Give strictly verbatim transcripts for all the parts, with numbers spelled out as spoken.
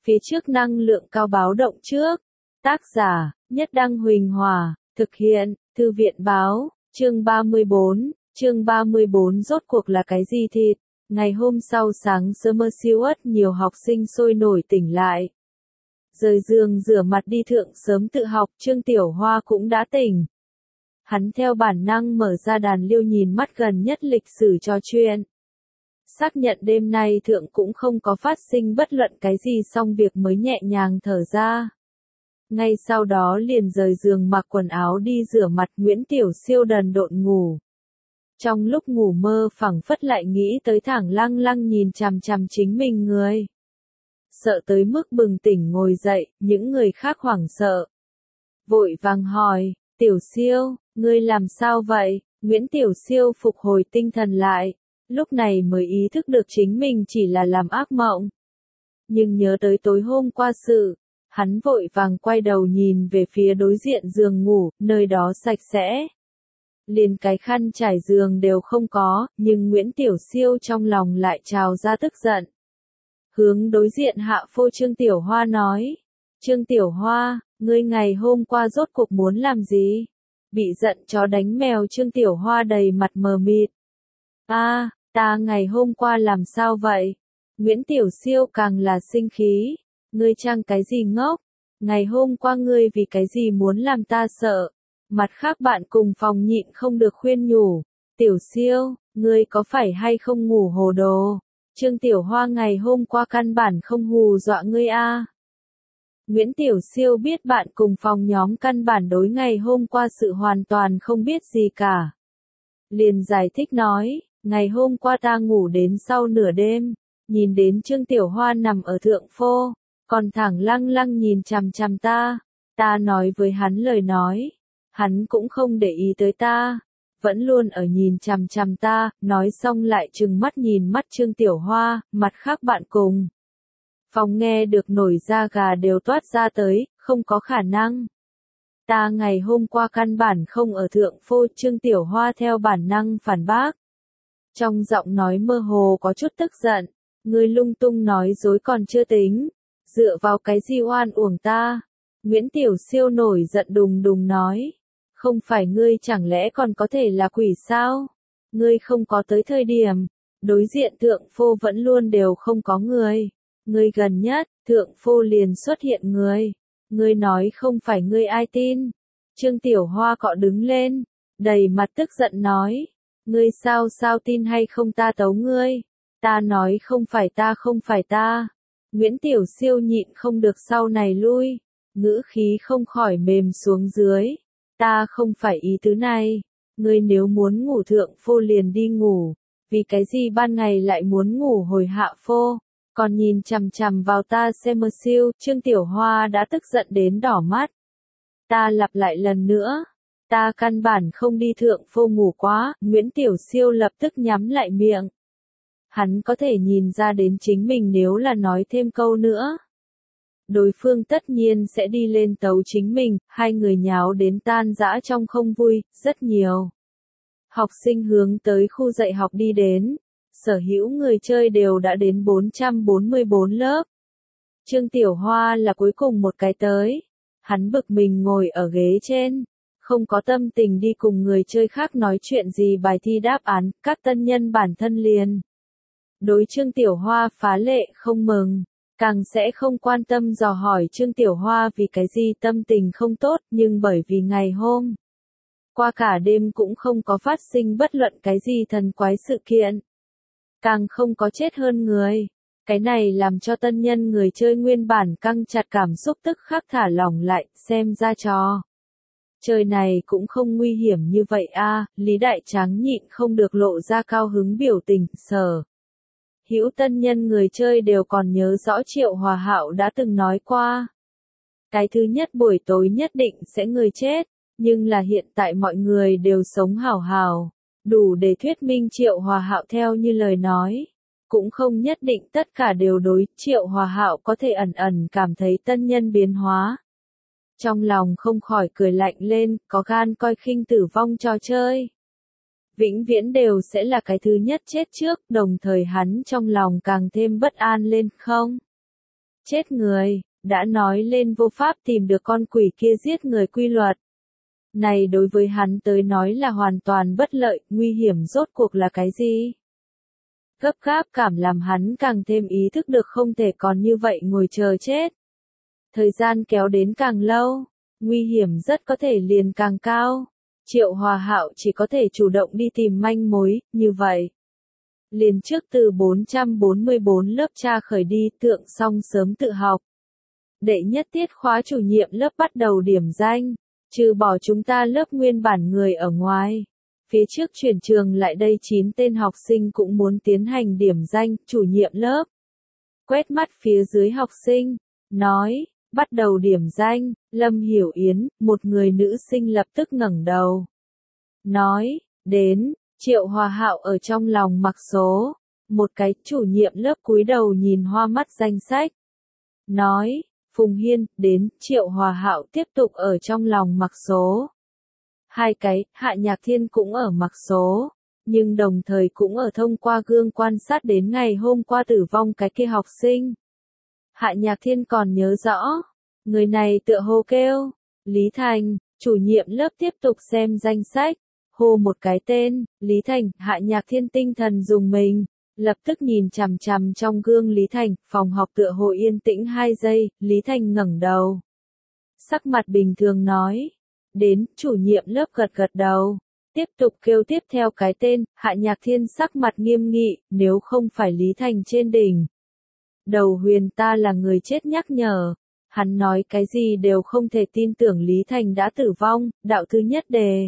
Phía trước năng lượng cao báo động trước. Tác giả, Nhất Đăng Huỳnh Hòa, thực hiện, Thư viện báo, chương ba mươi bốn, chương ba mươi bốn rốt cuộc là cái gì thịt? Ngày hôm sau sáng sớm siêu ất nhiều học sinh sôi nổi tỉnh lại. Rời giường rửa mặt đi thượng sớm tự học, Trương Tiểu Hoa cũng đã tỉnh. Hắn theo bản năng mở ra đàn liêu nhìn mắt gần nhất lịch sử trò chuyện. Xác nhận đêm nay thượng cũng không có phát sinh bất luận cái gì xong việc mới nhẹ nhàng thở ra. Ngay sau đó liền rời giường mặc quần áo đi rửa mặt. Nguyễn Tiểu Siêu đần độn ngủ. Trong lúc ngủ mơ phẳng phất lại nghĩ tới Thẳng Lăng Lăng nhìn chằm chằm chính mình người. Sợ tới mức bừng tỉnh ngồi dậy, những người khác hoảng sợ. Vội vàng hỏi, Tiểu Siêu, ngươi làm sao vậy? Nguyễn Tiểu Siêu phục hồi tinh thần lại, lúc này mới ý thức được chính mình chỉ là làm ác mộng. Nhưng nhớ tới tối hôm qua sự, hắn vội vàng quay đầu nhìn về phía đối diện giường ngủ, nơi đó sạch sẽ. Liền cái khăn trải giường đều không có, nhưng Nguyễn Tiểu Siêu trong lòng lại trào ra tức giận. Hướng đối diện hạ phô Trương Tiểu Hoa nói, Trương Tiểu Hoa, ngươi ngày hôm qua rốt cuộc muốn làm gì? Bị giận chó đánh mèo Trương Tiểu Hoa đầy mặt mờ mịt. A, à, ta ngày hôm qua làm sao vậy? Nguyễn Tiểu Siêu càng là sinh khí. Ngươi trang cái gì ngốc? Ngày hôm qua ngươi vì cái gì muốn làm ta sợ? Mặt khác bạn cùng phòng nhịn không được khuyên nhủ. Tiểu Siêu, ngươi có phải hay không ngủ hồ đồ? Trương Tiểu Hoa ngày hôm qua căn bản không hù dọa ngươi a. À. Nguyễn Tiểu Siêu biết bạn cùng phòng nhóm căn bản đối ngày hôm qua sự hoàn toàn không biết gì cả. Liền giải thích nói, ngày hôm qua ta ngủ đến sau nửa đêm, nhìn đến Trương Tiểu Hoa nằm ở thượng phô, còn Thẳng Lăng Lăng nhìn chằm chằm ta, ta nói với hắn lời nói, hắn cũng không để ý tới ta, vẫn luôn ở nhìn chằm chằm ta, nói xong lại trừng mắt nhìn mắt Trương Tiểu Hoa, mặt khác bạn cùng. Phòng nghe được nổi da gà đều toát ra tới, không có khả năng. Ta ngày hôm qua căn bản không ở thượng phô. Trương Tiểu Hoa theo bản năng phản bác. Trong giọng nói mơ hồ có chút tức giận, ngươi lung tung nói dối còn chưa tính, dựa vào cái gì oan uổng ta? Nguyễn Tiểu Siêu nổi giận đùng đùng nói, không phải ngươi chẳng lẽ còn có thể là quỷ sao? Ngươi không có tới thời điểm, đối diện thượng phô vẫn luôn đều không có người. Ngươi gần nhất, thượng phô liền xuất hiện người. Ngươi nói không phải ngươi ai tin. Trương Tiểu Hoa cọ đứng lên, đầy mặt tức giận nói. Ngươi sao sao tin hay không ta tấu ngươi. Ta nói không phải ta không phải ta. Nguyễn Tiểu Siêu nhịn không được sau này lui. Ngữ khí không khỏi mềm xuống dưới. Ta không phải ý tứ này. Ngươi nếu muốn ngủ thượng phô liền đi ngủ. Vì cái gì ban ngày lại muốn ngủ hồi hạ phô? Còn nhìn chằm chằm vào ta xem mơ siêu, Trương Tiểu Hoa đã tức giận đến đỏ mắt. Ta lặp lại lần nữa, ta căn bản không đi thượng phô ngủ quá. Nguyễn Tiểu Siêu lập tức nhắm lại miệng. Hắn có thể nhìn ra đến chính mình nếu là nói thêm câu nữa, đối phương tất nhiên sẽ đi lên tấu chính mình, hai người nháo đến tan rã trong không vui, rất nhiều. Học sinh hướng tới khu dạy học đi đến. Sở hữu người chơi đều đã đến bốn trăm bốn mươi bốn lớp. Trương Tiểu Hoa là cuối cùng một cái tới. Hắn bực mình ngồi ở ghế trên, không có tâm tình đi cùng người chơi khác nói chuyện gì bài thi đáp án, các tân nhân bản thân liền. Đối Trương Tiểu Hoa phá lệ không mừng, càng sẽ không quan tâm dò hỏi Trương Tiểu Hoa vì cái gì tâm tình không tốt, nhưng bởi vì ngày hôm qua cả đêm cũng không có phát sinh bất luận cái gì thần quái sự kiện. Càng không có chết hơn người. Cái này làm cho tân nhân người chơi nguyên bản căng chặt cảm xúc tức khắc thả lỏng lại, xem ra trò chơi này cũng không nguy hiểm như vậy a. À, Lý Đại Tráng nhịn không được lộ ra cao hứng biểu tình, sở hữu tân nhân người chơi đều còn nhớ rõ Triệu Hòa Hạo đã từng nói qua. Cái thứ nhất buổi tối nhất định sẽ người chết, nhưng là hiện tại mọi người đều sống hảo hảo. Đủ để thuyết minh Triệu Hòa Hạo theo như lời nói. Cũng không nhất định tất cả đều đối. Triệu Hòa Hạo có thể ẩn ẩn cảm thấy tân nhân biến hóa. Trong lòng không khỏi cười lạnh lên, có gan coi khinh tử vong trò chơi. Vĩnh viễn đều sẽ là cái thứ nhất chết trước, đồng thời hắn trong lòng càng thêm bất an lên không. Chết người, đã nói lên vô pháp tìm được con quỷ kia giết người quy luật. Này đối với hắn tới nói là hoàn toàn bất lợi, nguy hiểm rốt cuộc là cái gì? Gấp gáp cảm làm hắn càng thêm ý thức được không thể còn như vậy ngồi chờ chết. Thời gian kéo đến càng lâu, nguy hiểm rất có thể liền càng cao. Triệu Hòa Hạo chỉ có thể chủ động đi tìm manh mối, như vậy. Liền trước từ bốn trăm bốn mươi bốn lớp tra khởi đi, Tượng Song sớm tự học. Đệ nhất tiết khóa chủ nhiệm lớp bắt đầu điểm danh, trừ bỏ chúng ta lớp nguyên bản người ở ngoài. Phía trước chuyển trường lại đây chín tên học sinh cũng muốn tiến hành điểm danh, chủ nhiệm lớp. Quét mắt phía dưới học sinh, nói, bắt đầu điểm danh, Lâm Hiểu Yến, một người nữ sinh lập tức ngẩng đầu. Nói, đến, Triệu Hòa Hạo ở trong lòng mặc số. Một cái chủ nhiệm lớp cúi đầu nhìn hoa mắt danh sách. Nói, Phùng Hiên, đến, Triệu Hòa Hạo tiếp tục ở trong lòng mặc số. Hai cái, Hạ Nhạc Thiên cũng ở mặc số, nhưng đồng thời cũng ở thông qua gương quan sát đến ngày hôm qua tử vong cái kia học sinh. Hạ Nhạc Thiên còn nhớ rõ, người này tựa hồ kêu, Lý Thành, chủ nhiệm lớp tiếp tục xem danh sách, hô một cái tên, Lý Thành, Hạ Nhạc Thiên tinh thần dùng mình, lập tức nhìn chằm chằm trong gương Lý Thành, phòng học tựa hồ yên tĩnh hai giây, Lý Thành ngẩng đầu. Sắc mặt bình thường nói. Đến, chủ nhiệm lớp gật gật đầu. Tiếp tục kêu tiếp theo cái tên, Hạ Nhạc Thiên sắc mặt nghiêm nghị, nếu không phải Lý Thành trên đỉnh. Đầu huyền ta là người chết nhắc nhở. Hắn nói cái gì đều không thể tin tưởng Lý Thành đã tử vong, đạo thứ nhất đề.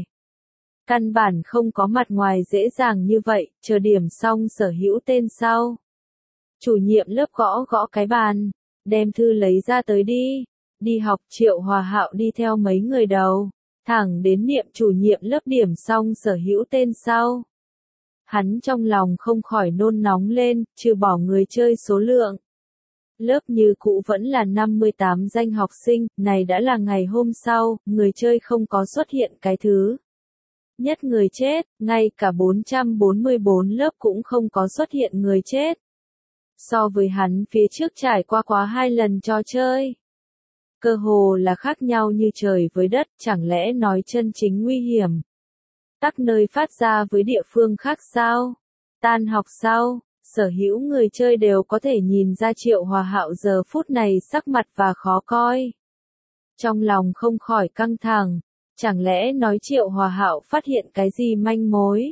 Căn bản không có mặt ngoài dễ dàng như vậy, chờ điểm xong sở hữu tên sau. Chủ nhiệm lớp gõ gõ cái bàn, đem thư lấy ra tới đi. Đi học Triệu Hòa Hạo đi theo mấy người đầu, thẳng đến niệm chủ nhiệm lớp điểm xong sở hữu tên sau. Hắn trong lòng không khỏi nôn nóng lên, trừ bỏ người chơi số lượng. Lớp như cũ vẫn là năm mươi tám danh học sinh, này đã là ngày hôm sau, người chơi không có xuất hiện cái thứ. Nhất người chết, ngay cả bốn trăm bốn mươi bốn lớp cũng không có xuất hiện người chết. So với hắn phía trước trải qua quá hai lần trò chơi. Cơ hồ là khác nhau như trời với đất, chẳng lẽ nói chân chính nguy hiểm. Các nơi phát ra với địa phương khác sao? Tan học sau, sở hữu người chơi đều có thể nhìn ra Triệu Hòa Hạo giờ phút này sắc mặt và khó coi. Trong lòng không khỏi căng thẳng, chẳng lẽ nói Triệu Hòa Hạo phát hiện cái gì manh mối?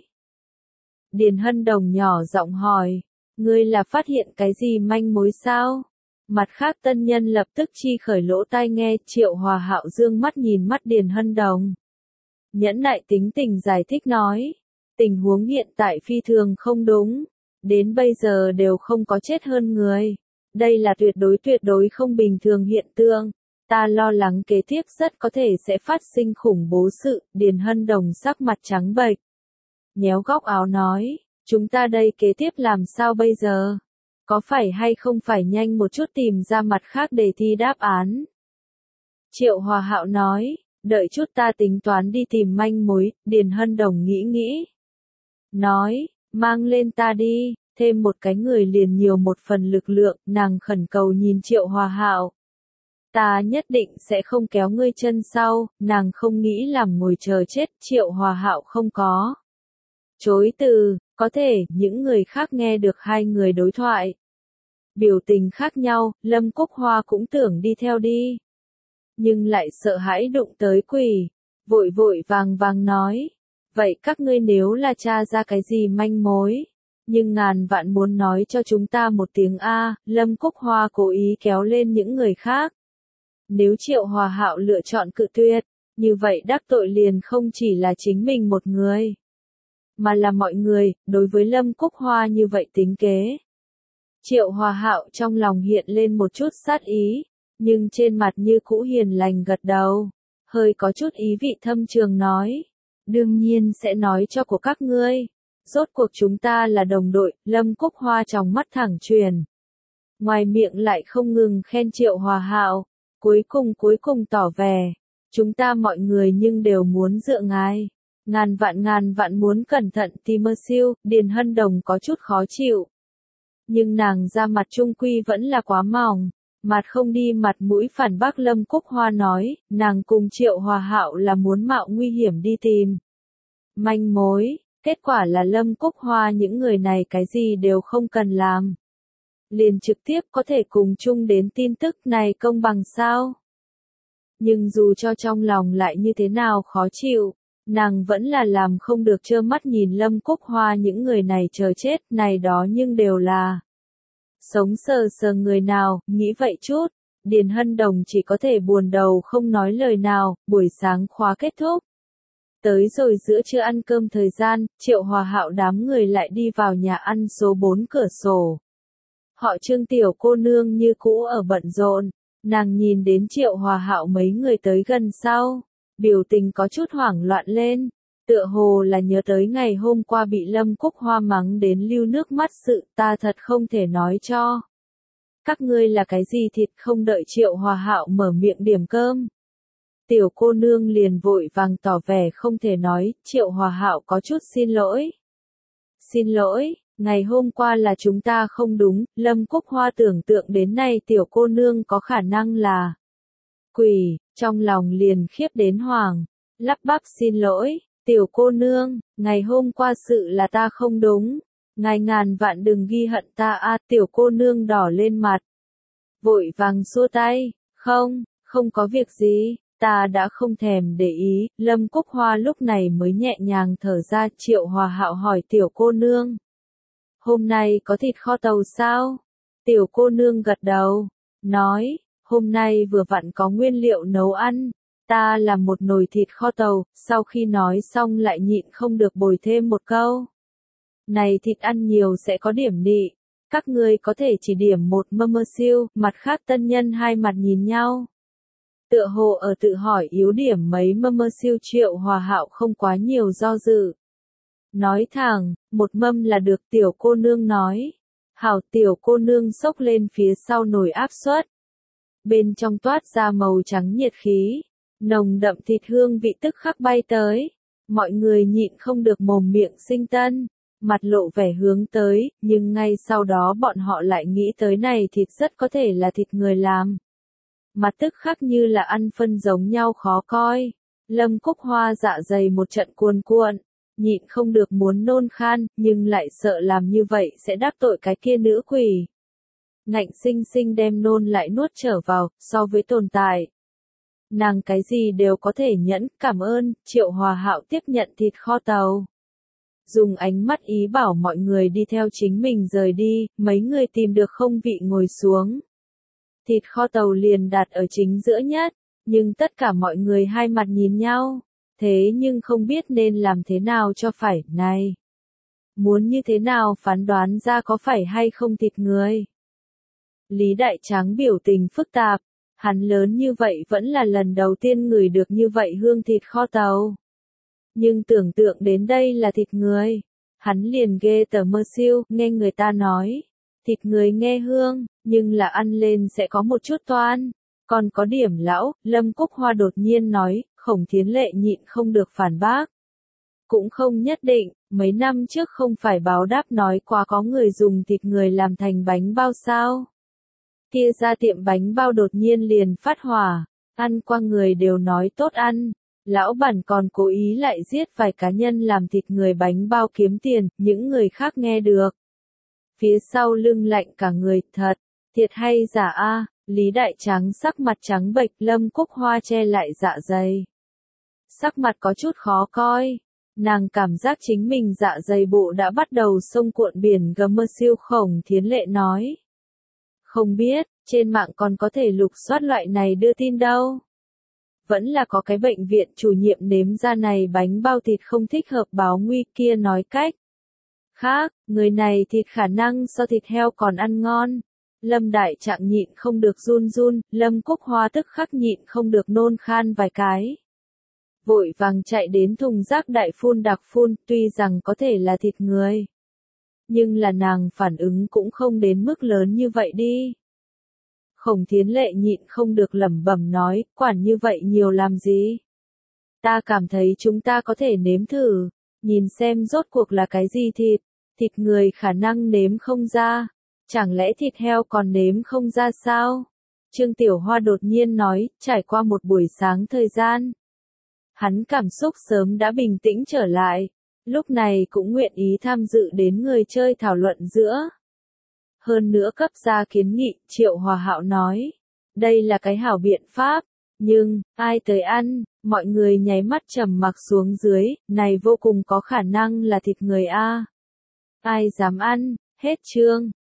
Điền Hân Đồng nhỏ giọng hỏi, ngươi là phát hiện cái gì manh mối sao? Mặt khác tân nhân lập tức chi khởi lỗ tai nghe, Triệu Hòa Hạo dương mắt nhìn mắt Điền Hân Đồng. Nhẫn nại tính tình giải thích nói, tình huống hiện tại phi thường không đúng, đến bây giờ đều không có chết hơn người. Đây là tuyệt đối tuyệt đối không bình thường hiện tượng, ta lo lắng kế tiếp rất có thể sẽ phát sinh khủng bố sự, Điền Hân Đồng sắc mặt trắng bệch. Nhéo góc áo nói, chúng ta đây kế tiếp làm sao bây giờ? Có phải hay không phải nhanh một chút tìm ra mặt khác để thi đáp án? Triệu Hòa Hạo nói, đợi chút ta tính toán đi tìm manh mối, Điền Hân Đồng nghĩ nghĩ. Nói, mang lên ta đi, thêm một cái người liền nhiều một phần lực lượng, nàng khẩn cầu nhìn Triệu Hòa Hạo. Ta nhất định sẽ không kéo ngươi chân sau, nàng không nghĩ làm ngồi chờ chết, Triệu Hòa Hạo không có. Chối từ, có thể, những người khác nghe được hai người đối thoại. Biểu tình khác nhau, Lâm Cúc Hoa cũng tưởng đi theo đi. Nhưng lại sợ hãi đụng tới quỷ, vội vội vàng vàng nói. Vậy các ngươi nếu là tra ra cái gì manh mối, nhưng ngàn vạn muốn nói cho chúng ta một tiếng A, Lâm Cúc Hoa cố ý kéo lên những người khác. Nếu Triệu Hòa Hạo lựa chọn cự tuyệt, như vậy đắc tội liền không chỉ là chính mình một người, mà là mọi người, đối với Lâm Cúc Hoa như vậy tính kế. Triệu Hòa Hạo trong lòng hiện lên một chút sát ý, nhưng trên mặt như cũ hiền lành gật đầu, hơi có chút ý vị thâm trường nói, đương nhiên sẽ nói cho của các ngươi, rốt cuộc chúng ta là đồng đội, Lâm Cúc Hoa trong mắt thẳng truyền. Ngoài miệng lại không ngừng khen Triệu Hòa Hạo, cuối cùng cuối cùng tỏ vẻ, chúng ta mọi người nhưng đều muốn dựa ngài. Ngàn vạn ngàn vạn muốn cẩn thận Timmersill, Điền Hân Đồng có chút khó chịu. Nhưng nàng ra mặt trung quy vẫn là quá mỏng, Mặt không đi mặt mũi phản bác Lâm Cúc Hoa nói, nàng cùng Triệu Hòa Hạo là muốn mạo nguy hiểm đi tìm manh mối, kết quả là Lâm Cúc Hoa những người này cái gì đều không cần làm. Liền trực tiếp có thể cùng chung đến tin tức này công bằng sao? Nhưng dù cho trong lòng lại như thế nào khó chịu, nàng vẫn là làm không được trơ mắt nhìn Lâm Cúc Hoa những người này chờ chết này đó nhưng đều là sống sờ sờ người nào, nghĩ vậy chút, Điền Hân Đồng chỉ có thể buồn đầu không nói lời nào, buổi sáng khóa kết thúc. Tới rồi giữa trưa ăn cơm thời gian, Triệu Hòa Hạo đám người lại đi vào nhà ăn số bốn cửa sổ. Họ Trương tiểu cô nương như cũ ở bận rộn, nàng nhìn đến Triệu Hòa Hạo mấy người tới gần sau, biểu tình có chút hoảng loạn lên, tựa hồ là nhớ tới ngày hôm qua bị Lâm Cúc Hoa mắng đến lưu nước mắt sự, ta thật không thể nói cho. Các ngươi là cái gì thịt, không đợi Triệu Hòa Hạo mở miệng điểm cơm. Tiểu cô nương liền vội vàng tỏ vẻ không thể nói, Triệu Hòa Hạo có chút xin lỗi. Xin lỗi, ngày hôm qua là chúng ta không đúng, Lâm Cúc Hoa tưởng tượng đến nay tiểu cô nương có khả năng là quỷ, trong lòng liền khiếp đến hoàng, lắp bắp xin lỗi, tiểu cô nương, ngày hôm qua sự là ta không đúng, ngài ngàn vạn đừng ghi hận ta a. Tiểu cô nương đỏ lên mặt, vội vàng xua tay, không, không có việc gì. Ta đã không thèm để ý, Lâm Cúc Hoa lúc này mới nhẹ nhàng thở ra. Triệu Hòa Hạo hỏi tiểu cô nương. Hôm nay có thịt kho tàu sao? Tiểu cô nương gật đầu, nói, hôm nay vừa vặn có nguyên liệu nấu ăn, ta làm một nồi thịt kho tàu, sau khi nói xong lại nhịn không được bồi thêm một câu. Này thịt ăn nhiều sẽ có điểm nị, các ngươi có thể chỉ điểm một mơ mơ siêu, mặt khác tân nhân hai mặt nhìn nhau. Tựa hồ ở tự hỏi yếu điểm mấy mâm mơ siêu. Triệu Hòa Hạo không quá nhiều do dự. Nói thẳng, một mâm là được. Tiểu cô nương nói. Hảo. Tiểu cô nương xốc lên phía sau nồi áp suất. Bên trong toát ra màu trắng nhiệt khí. Nồng đậm thịt hương vị tức khắc bay tới. Mọi người nhịn không được mồm miệng sinh tân. Mặt lộ vẻ hướng tới, nhưng ngay sau đó bọn họ lại nghĩ tới này thịt rất có thể là thịt người làm. Mặt tức khắc như là ăn phân giống nhau khó coi. Lâm Cúc Hoa dạ dày một trận cuồn cuộn, nhịn không được muốn nôn khan, nhưng lại sợ làm như vậy sẽ đắc tội cái kia nữ quỷ. Ngạnh sinh sinh đem nôn lại nuốt trở vào, so với tồn tại. Nàng cái gì đều có thể nhẫn, cảm ơn. Triệu Hòa Hạo tiếp nhận thịt kho tàu. Dùng ánh mắt ý bảo mọi người đi theo chính mình rời đi, mấy người tìm được không vị ngồi xuống. Thịt kho tàu liền đặt ở chính giữa nhất, nhưng tất cả mọi người hai mặt nhìn nhau, thế nhưng không biết nên làm thế nào cho phải, này. Muốn như thế nào phán đoán ra có phải hay không thịt người. Lý Đại Tráng biểu tình phức tạp, hắn lớn như vậy vẫn là lần đầu tiên ngửi được như vậy hương thịt kho tàu. Nhưng tưởng tượng đến đây là thịt người, hắn liền ghê tởm mơ siêu, nghe người ta nói. Thịt người nghe hương, nhưng là ăn lên sẽ có một chút toan. Còn có điểm lão, Lâm Cúc Hoa đột nhiên nói, Khổng Thiến Lệ nhịn không được phản bác. Cũng không nhất định, mấy năm trước không phải báo đáp nói quá có người dùng thịt người làm thành bánh bao sao. Kia ra tiệm bánh bao đột nhiên liền phát hỏa, ăn qua người đều nói tốt ăn. Lão bản còn cố ý lại giết vài cá nhân làm thịt người bánh bao kiếm tiền, những người khác nghe được. Phía sau lưng lạnh cả người, thật, thiệt hay giả a. Lý Đại Tráng sắc mặt trắng bệch, Lâm Cúc Hoa che lại dạ dày. Sắc mặt có chút khó coi, nàng cảm giác chính mình dạ dày bộ đã bắt đầu sông cuộn biển gầm mơ siêu. Khổng Thiến Lệ nói. Không biết, trên mạng còn có thể lục soát loại này đưa tin đâu. Vẫn là có cái bệnh viện chủ nhiệm nếm ra này bánh bao thịt không thích hợp báo nguy kia nói cách. Khác, người này thịt khả năng so thịt heo còn ăn ngon. Lâm Đại Trạng nhịn không được run run, Lâm Cúc Hoa tức khắc nhịn không được nôn khan vài cái. Vội vàng chạy đến thùng rác đại phun đặc phun, tuy rằng có thể là thịt người. Nhưng là nàng phản ứng cũng không đến mức lớn như vậy đi. Khổng Thiến Lệ nhịn không được lẩm bẩm nói, quản như vậy nhiều làm gì? Ta cảm thấy chúng ta có thể nếm thử, nhìn xem rốt cuộc là cái gì thịt. Thịt người khả năng nếm không ra, chẳng lẽ thịt heo còn nếm không ra sao? Trương Tiểu Hoa đột nhiên nói, trải qua một buổi sáng thời gian. Hắn cảm xúc sớm đã bình tĩnh trở lại, lúc này cũng nguyện ý tham dự đến người chơi thảo luận giữa. Hơn nữa cấp ra kiến nghị, Triệu Hòa Hạo nói, đây là cái hảo biện pháp, nhưng, ai tới ăn, mọi người nháy mắt trầm mặc xuống dưới, này vô cùng có khả năng là thịt người a. Ai dám ăn, hết chương.